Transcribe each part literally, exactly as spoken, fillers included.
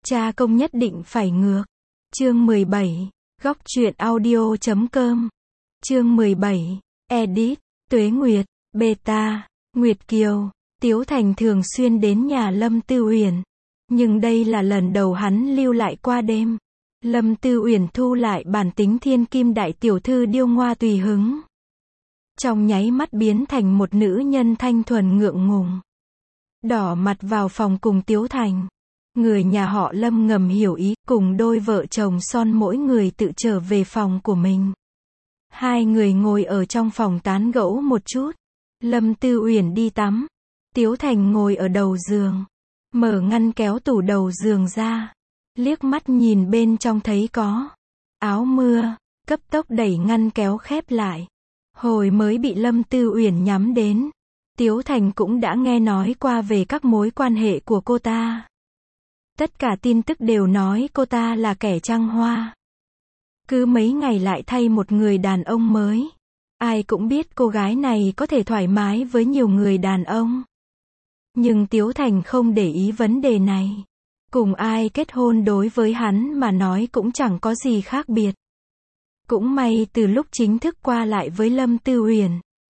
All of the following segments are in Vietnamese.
Cha công nhất định phải ngược. Chương mười bảy. Góc truyện audio chấm com. Chương mười bảy. Edit. Tuế Nguyệt. Beta. Nguyệt Kiều. Tiếu Thành thường xuyên đến nhà Lâm Tư Uyển. Nhưng đây là lần đầu hắn lưu lại qua đêm. Lâm Tư Uyển thu lại bản tính thiên kim đại tiểu thư điêu ngoa tùy hứng. Trong nháy mắt biến thành một nữ nhân thanh thuần ngượng ngùng. Đỏ mặt vào phòng cùng Tiếu Thành. Người nhà họ Lâm ngầm hiểu ý, cùng đôi vợ chồng son mỗi người tự trở về phòng của mình. Hai người ngồi ở trong phòng tán gẫu một chút. Lâm Tư Uyển đi tắm. Tiếu Thành ngồi ở đầu giường. Mở ngăn kéo tủ đầu giường ra. Liếc mắt nhìn bên trong thấy có áo mưa, cấp tốc đẩy ngăn kéo khép lại. Hồi mới bị Lâm Tư Uyển nhắm đến, Tiếu Thành cũng đã nghe nói qua về các mối quan hệ của cô ta. Tất cả tin tức đều nói cô ta là kẻ trăng hoa. Cứ mấy ngày lại thay một người đàn ông mới. Ai cũng biết cô gái này có thể thoải mái với nhiều người đàn ông. Nhưng Tiếu Thành không để ý vấn đề này. Cùng ai kết hôn đối với hắn mà nói cũng chẳng có gì khác biệt. Cũng may từ lúc chính thức qua lại với Lâm Tư Uyển,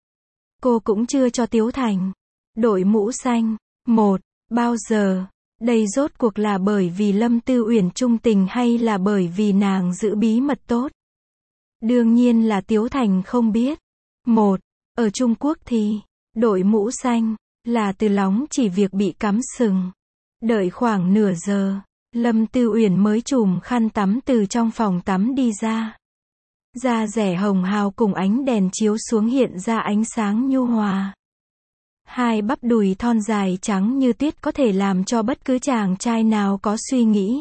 cô cũng chưa cho Tiếu Thành đội mũ xanh. Một, bao giờ? Đây rốt cuộc là bởi vì Lâm Tư Uyển trung tình hay là bởi vì nàng giữ bí mật tốt? Đương nhiên là Tiếu Thành không biết. Một, ở Trung Quốc thì đội mũ xanh là từ lóng chỉ việc bị cắm sừng. Đợi khoảng nửa giờ, Lâm Tư Uyển mới chùm khăn tắm từ trong phòng tắm đi ra. Da rẻ hồng hào cùng ánh đèn chiếu xuống hiện ra ánh sáng nhu hòa. Hai bắp đùi thon dài trắng như tuyết có thể làm cho bất cứ chàng trai nào có suy nghĩ.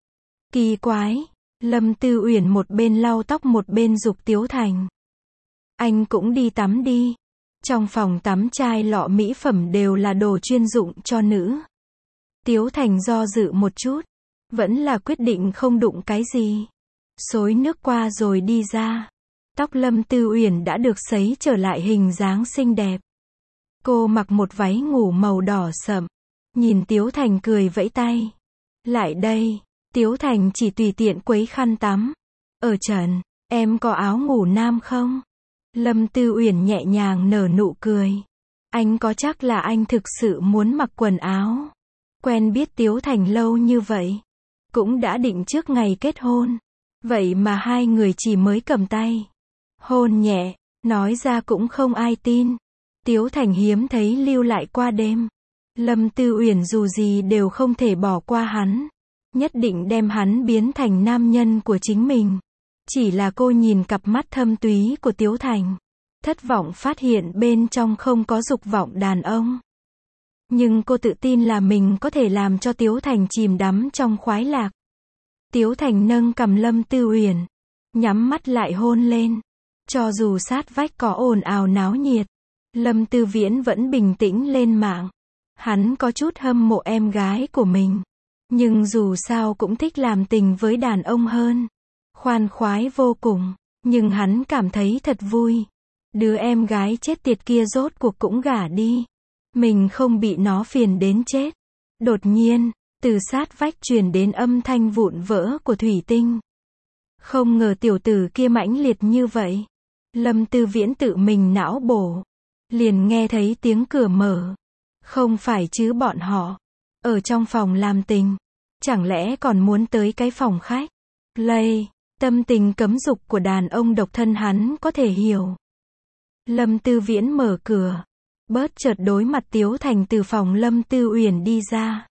Kỳ quái, Lâm Tư Uyển một bên lau tóc một bên giục Tiếu Thành. Anh cũng đi tắm đi. Trong phòng tắm chai lọ mỹ phẩm đều là đồ chuyên dụng cho nữ. Tiếu Thành do dự một chút, vẫn là quyết định không đụng cái gì. Xối nước qua rồi đi ra. Tóc Lâm Tư Uyển đã được sấy trở lại hình dáng xinh đẹp. Cô mặc một váy ngủ màu đỏ sậm. Nhìn Tiếu Thành cười vẫy tay. Lại đây. Tiếu Thành chỉ tùy tiện quấy khăn tắm. Ở trần, em có áo ngủ nam không? Lâm Tư Uyển nhẹ nhàng nở nụ cười. Anh có chắc là anh thực sự muốn mặc quần áo? Quen biết Tiếu Thành lâu như vậy, cũng đã định trước ngày kết hôn. Vậy mà hai người chỉ mới cầm tay hôn nhẹ, nói ra cũng không ai tin. Tiếu Thành hiếm thấy lưu lại qua đêm. Lâm Tư Uyển dù gì đều không thể bỏ qua hắn. Nhất định đem hắn biến thành nam nhân của chính mình. Chỉ là cô nhìn cặp mắt thâm túy của Tiếu Thành, thất vọng phát hiện bên trong không có dục vọng đàn ông. Nhưng cô tự tin là mình có thể làm cho Tiếu Thành chìm đắm trong khoái lạc. Tiếu Thành nâng cằm Lâm Tư Uyển, nhắm mắt lại hôn lên. Cho dù sát vách có ồn ào náo nhiệt, Lâm Tư Viễn vẫn bình tĩnh lên mạng. Hắn có chút hâm mộ em gái của mình, nhưng dù sao cũng thích làm tình với đàn ông hơn. Khoan khoái vô cùng, nhưng hắn cảm thấy thật vui. Đứa em gái chết tiệt kia rốt cuộc cũng gả đi. Mình không bị nó phiền đến chết. Đột nhiên, từ sát vách truyền đến âm thanh vụn vỡ của thủy tinh. Không ngờ tiểu tử kia mãnh liệt như vậy. Lâm Tư Viễn tự mình não bổ. Liền nghe thấy tiếng cửa mở. Không phải chứ bọn họ ở trong phòng làm tình. Chẳng lẽ còn muốn tới cái phòng khách? Lây, tâm tình cấm dục của đàn ông độc thân hắn có thể hiểu. Lâm Tư Viễn mở cửa. Bớt chợt đối mặt Tiếu Thành từ phòng Lâm Tư Uyển đi ra.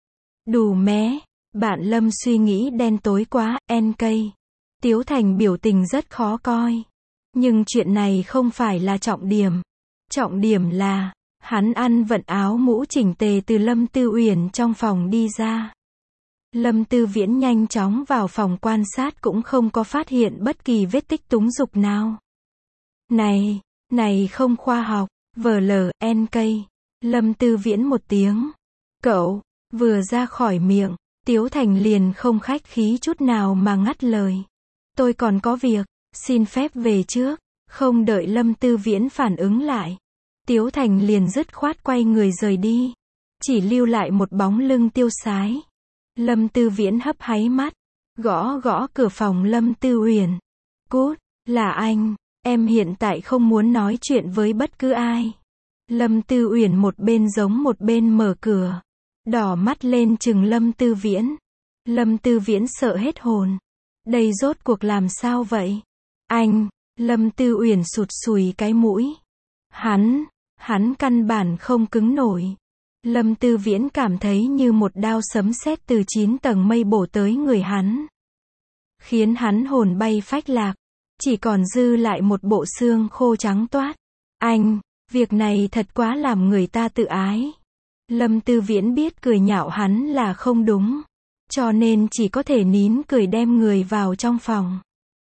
Đù mé, bạn Lâm suy nghĩ đen tối quá, en cây. Tiếu Thành biểu tình rất khó coi. Nhưng chuyện này không phải là trọng điểm. Trọng điểm là, hắn ăn vận áo mũ chỉnh tề từ Lâm Tư Uyển trong phòng đi ra. Lâm Tư Viễn nhanh chóng vào phòng quan sát cũng không có phát hiện bất kỳ vết tích túng dục nào. Này, này không khoa học. Vờ lờ, en cây. Lâm Tư Viễn một tiếng. Cậu, vừa ra khỏi miệng, Tiếu Thành liền không khách khí chút nào mà ngắt lời. Tôi còn có việc, xin phép về trước. Không đợi Lâm Tư Viễn phản ứng lại, Tiếu Thành liền dứt khoát quay người rời đi. Chỉ lưu lại một bóng lưng tiêu sái. Lâm Tư Viễn hấp háy mắt, gõ gõ cửa phòng Lâm Tư Uyển. Cút, là anh, em hiện tại không muốn nói chuyện với bất cứ ai. Lâm Tư Uyển một bên giống một bên mở cửa, đỏ mắt lên trừng Lâm Tư Viễn. Lâm Tư Viễn sợ hết hồn. Đây rốt cuộc làm sao vậy? Anh, Lâm Tư Uyển sụt sùi cái mũi. Hắn, hắn căn bản không cứng nổi. Lâm Tư Viễn cảm thấy như một đao sấm sét từ chín tầng mây bổ tới người hắn, khiến hắn hồn bay phách lạc, chỉ còn dư lại một bộ xương khô trắng toát. Anh, việc này thật quá làm người ta tự ái. Lâm Tư Viễn biết cười nhạo hắn là không đúng, cho nên chỉ có thể nín cười đem người vào trong phòng.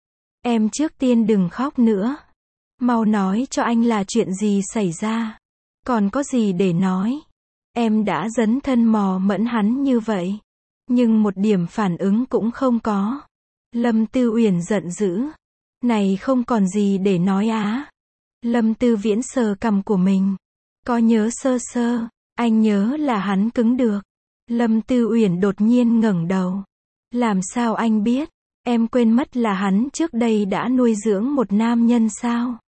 Em trước tiên đừng khóc nữa. Mau nói cho anh là chuyện gì xảy ra. Còn có gì để nói. Em đã dấn thân mò mẫm hắn như vậy, nhưng một điểm phản ứng cũng không có. Lâm Tư Uyển giận dữ. Này không còn gì để nói á. Lâm Tư Viễn sờ cằm của mình. Có nhớ sơ sơ, anh nhớ là hắn cứng được. Lâm Tư Uyển đột nhiên ngẩng đầu. Làm sao anh biết? Em quên mất là hắn trước đây đã nuôi dưỡng một nam nhân sao?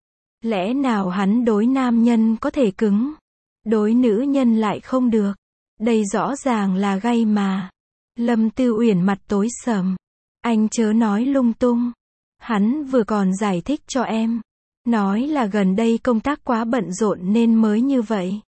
Lẽ nào hắn đối nam nhân có thể cứng, đối nữ nhân lại không được? Đây rõ ràng là gay mà. Lâm Tư Uyển mặt tối sầm. Anh chớ nói lung tung. Hắn vừa còn giải thích cho em, nói là gần đây công tác quá bận rộn nên mới như vậy.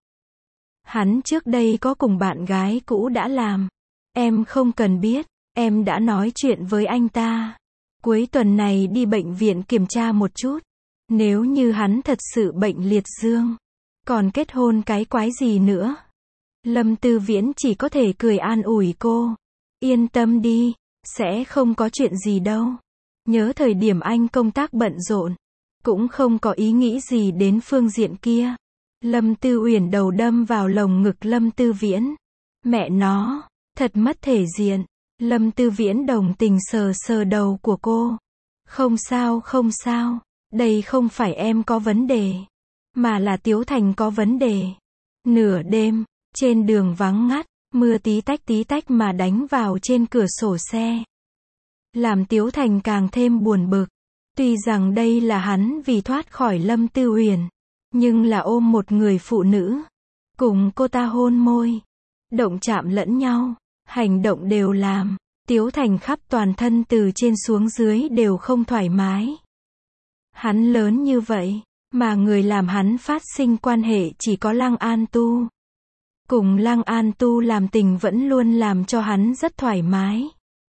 Hắn trước đây có cùng bạn gái cũ đã làm. Em không cần biết, em đã nói chuyện với anh ta. Cuối tuần này đi bệnh viện kiểm tra một chút. Nếu như hắn thật sự bệnh liệt dương, còn kết hôn cái quái gì nữa? Lâm Tư Viễn chỉ có thể cười an ủi cô. Yên tâm đi, sẽ không có chuyện gì đâu. Nhớ thời điểm anh công tác bận rộn, cũng không có ý nghĩ gì đến phương diện kia. Lâm Tư Uyển đầu đâm vào lồng ngực Lâm Tư Viễn. Mẹ nó, thật mất thể diện. Lâm Tư Viễn đồng tình sờ sờ đầu của cô. Không sao không sao, đây không phải em có vấn đề, mà là Tiếu Thành có vấn đề. Nửa đêm, trên đường vắng ngắt, mưa tí tách tí tách mà đánh vào trên cửa sổ xe, làm Tiếu Thành càng thêm buồn bực. Tuy rằng đây là hắn vì thoát khỏi Lâm Tư Uyển, nhưng là ôm một người phụ nữ, cùng cô ta hôn môi, động chạm lẫn nhau, hành động đều làm Tiếu Thành khắp toàn thân từ trên xuống dưới đều không thoải mái. Hắn lớn như vậy, mà người làm hắn phát sinh quan hệ chỉ có Lăng An Tu. Cùng Lăng An Tu làm tình vẫn luôn làm cho hắn rất thoải mái.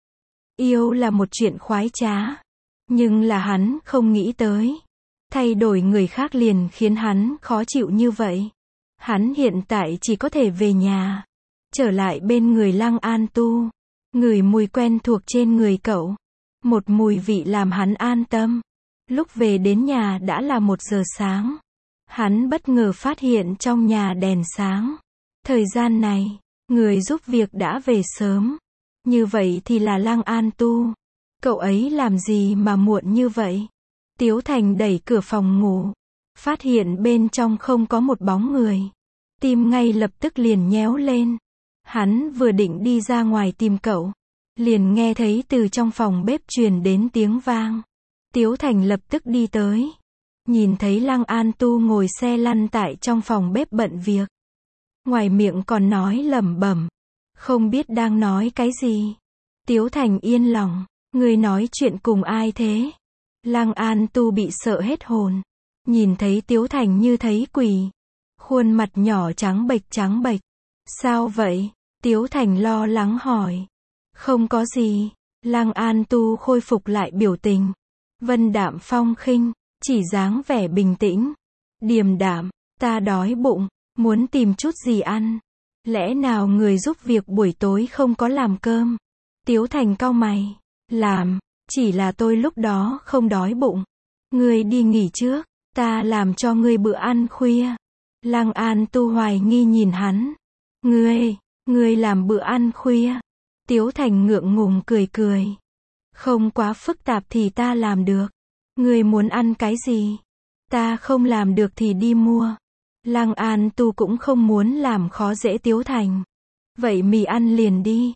Yêu là một chuyện khoái trá, nhưng là hắn không nghĩ tới, thay đổi người khác liền khiến hắn khó chịu như vậy. Hắn hiện tại chỉ có thể về nhà, trở lại bên người Lăng An Tu, ngửi mùi quen thuộc trên người cậu, một mùi vị làm hắn an tâm. Lúc về đến nhà đã là một giờ sáng. Hắn bất ngờ phát hiện trong nhà đèn sáng. Thời gian này, người giúp việc đã về sớm. Như vậy thì là Lăng An Tu. Cậu ấy làm gì mà muộn như vậy? Tiếu Thành đẩy cửa phòng ngủ, phát hiện bên trong không có một bóng người. Tim ngay lập tức liền nhéo lên. Hắn vừa định đi ra ngoài tìm cậu, liền nghe thấy từ trong phòng bếp truyền đến tiếng vang. Tiếu Thành lập tức đi tới, nhìn thấy Lăng An Tu ngồi xe lăn tại trong phòng bếp bận việc. Ngoài miệng còn nói lẩm bẩm, không biết đang nói cái gì. Tiếu Thành yên lòng, người nói chuyện cùng ai thế? Lăng An Tu bị sợ hết hồn, nhìn thấy Tiếu Thành như thấy quỷ, khuôn mặt nhỏ trắng bệch trắng bệch. Sao vậy? Tiếu Thành lo lắng hỏi. Không có gì. Lăng An Tu khôi phục lại biểu tình, vân đạm phong khinh, chỉ dáng vẻ bình tĩnh, điềm đạm. Ta đói bụng, muốn tìm chút gì ăn. Lẽ nào người giúp việc buổi tối không có làm cơm? Tiếu Thành cau mày. Làm, chỉ là tôi lúc đó không đói bụng. Ngươi đi nghỉ trước, ta làm cho ngươi bữa ăn khuya. Lăng An Tu hoài nghi nhìn hắn. Ngươi, ngươi làm bữa ăn khuya? Tiếu Thành ngượng ngùng cười cười. Không quá phức tạp thì ta làm được. Ngươi muốn ăn cái gì? Ta không làm được thì đi mua. Lăng An Tu cũng không muốn làm khó dễ Tiếu Thành. Vậy mì ăn liền đi.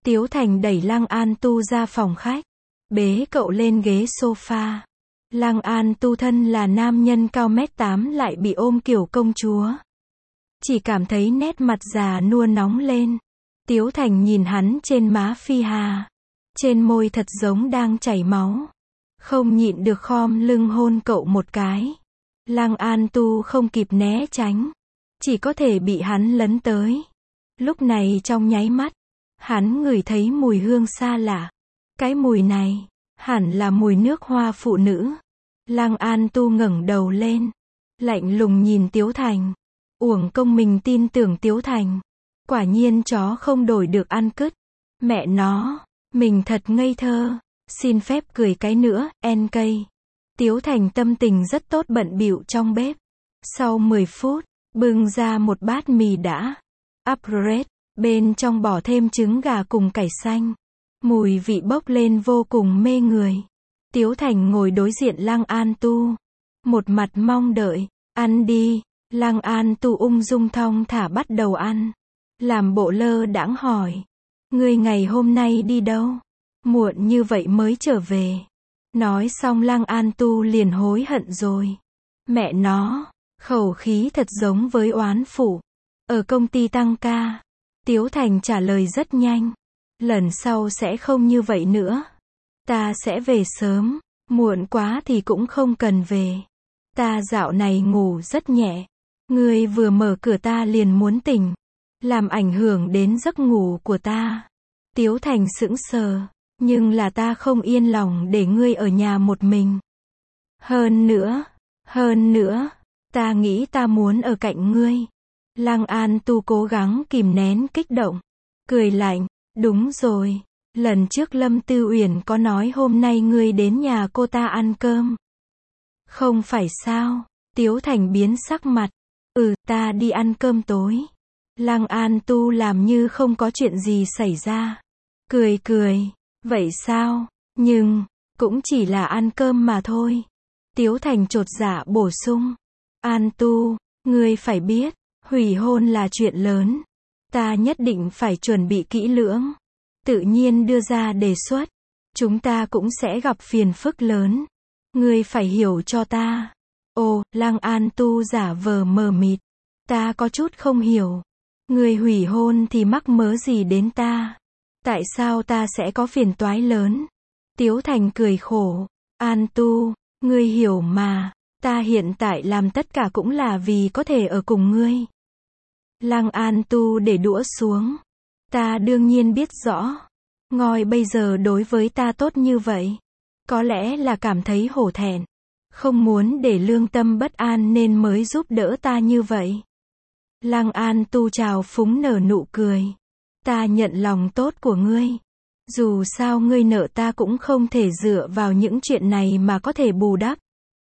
Tiếu Thành đẩy Lăng An Tu ra phòng khách, bế cậu lên ghế sofa. Lăng An Tu thân là nam nhân cao mét tám lại bị ôm kiểu công chúa. Chỉ cảm thấy nét mặt già nua nóng lên. Tiếu Thành nhìn hắn trên má phi hà. Trên môi thật giống đang chảy máu. Không nhịn được khom lưng hôn cậu một cái. Lăng An Tu không kịp né tránh. Chỉ có thể bị hắn lấn tới. Lúc này trong nháy mắt, hắn ngửi thấy mùi hương xa lạ. Cái mùi này, hẳn là mùi nước hoa phụ nữ. Lăng An Tu ngẩng đầu lên. Lạnh lùng nhìn Tiếu Thành. Uổng công mình tin tưởng Tiếu Thành. Quả nhiên chó không đổi được ăn cứt. Mẹ nó, mình thật ngây thơ. Xin phép cười cái nữa, en cây. Tiếu Thành tâm tình rất tốt bận bịu trong bếp. Sau mười phút, bưng ra một bát mì đã. Upgrade, bên trong bỏ thêm trứng gà cùng cải xanh. Mùi vị bốc lên vô cùng mê người. Tiếu Thành ngồi đối diện Lăng An Tu. Một mặt mong đợi, ăn đi. Lăng An Tu ung dung thong thả bắt đầu ăn. Làm bộ lơ đãng hỏi. Ngươi ngày hôm nay đi đâu? Muộn như vậy mới trở về. Nói xong Lăng An Tu liền hối hận rồi. Mẹ nó, khẩu khí thật giống với oán phụ. Ở công ty tăng ca. Tiếu Thành trả lời rất nhanh. Lần sau sẽ không như vậy nữa. Ta sẽ về sớm. Muộn quá thì cũng không cần về. Ta dạo này ngủ rất nhẹ. Ngươi vừa mở cửa ta liền muốn tỉnh. Làm ảnh hưởng đến giấc ngủ của ta. Tiếu Thành sững sờ. Nhưng là ta không yên lòng để ngươi ở nhà một mình. Hơn nữa, hơn nữa, ta nghĩ ta muốn ở cạnh ngươi. Lăng An Tu cố gắng kìm nén kích động. Cười lạnh, đúng rồi. Lần trước Lâm Tư Uyển có nói hôm nay ngươi đến nhà cô ta ăn cơm. Không phải sao? Tiếu Thành biến sắc mặt. Ừ, ta đi ăn cơm tối. Lăng An Tu làm như không có chuyện gì xảy ra. Cười cười. Vậy sao? Nhưng, cũng chỉ là ăn cơm mà thôi. Tiếu Thành chột dạ bổ sung. An Tu, ngươi phải biết, hủy hôn là chuyện lớn. Ta nhất định phải chuẩn bị kỹ lưỡng. Tự nhiên đưa ra đề xuất. Chúng ta cũng sẽ gặp phiền phức lớn. Ngươi phải hiểu cho ta. Ồ, Lăng An Tu giả vờ mờ mịt. Ta có chút không hiểu. Ngươi hủy hôn thì mắc mớ gì đến ta? Tại sao ta sẽ có phiền toái lớn? Tiếu Thành cười khổ. An Tu, ngươi hiểu mà. Ta hiện tại làm tất cả cũng là vì có thể ở cùng ngươi. Lăng An Tu để đũa xuống. Ta đương nhiên biết rõ. Ngoi bây giờ đối với ta tốt như vậy. Có lẽ là cảm thấy hổ thẹn. Không muốn để lương tâm bất an nên mới giúp đỡ ta như vậy. Lăng An Tu trào phúng nở nụ cười. Ta nhận lòng tốt của ngươi. Dù sao ngươi nợ ta cũng không thể dựa vào những chuyện này mà có thể bù đắp.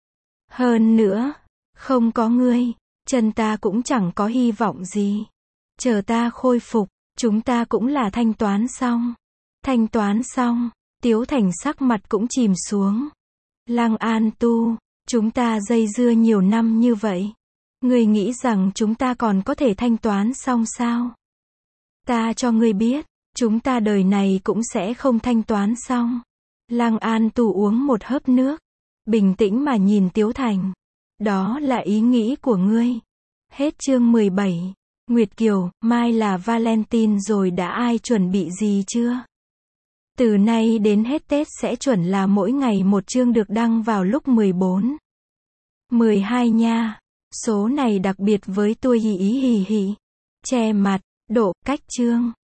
Hơn nữa, không có ngươi, chân ta cũng chẳng có hy vọng gì. Chờ ta khôi phục, chúng ta cũng là thanh toán xong. Thanh toán xong, Tiếu Thành sắc mặt cũng chìm xuống. Lăng An Tu, chúng ta dây dưa nhiều năm như vậy. Ngươi nghĩ rằng chúng ta còn có thể thanh toán xong sao? Ta cho ngươi biết, chúng ta đời này cũng sẽ không thanh toán xong. Lăng An Tu uống một hớp nước. Bình tĩnh mà nhìn Tiếu Thành. Đó là ý nghĩ của ngươi. Hết chương mười bảy. Nguyệt Kiều, mai là Valentine rồi đã ai chuẩn bị gì chưa? Từ nay đến hết Tết sẽ chuẩn là mỗi ngày một chương được đăng vào lúc mười bốn. mười hai nha. Số này đặc biệt với tôi hì ý hì hì. Che mặt, độ, cách chương.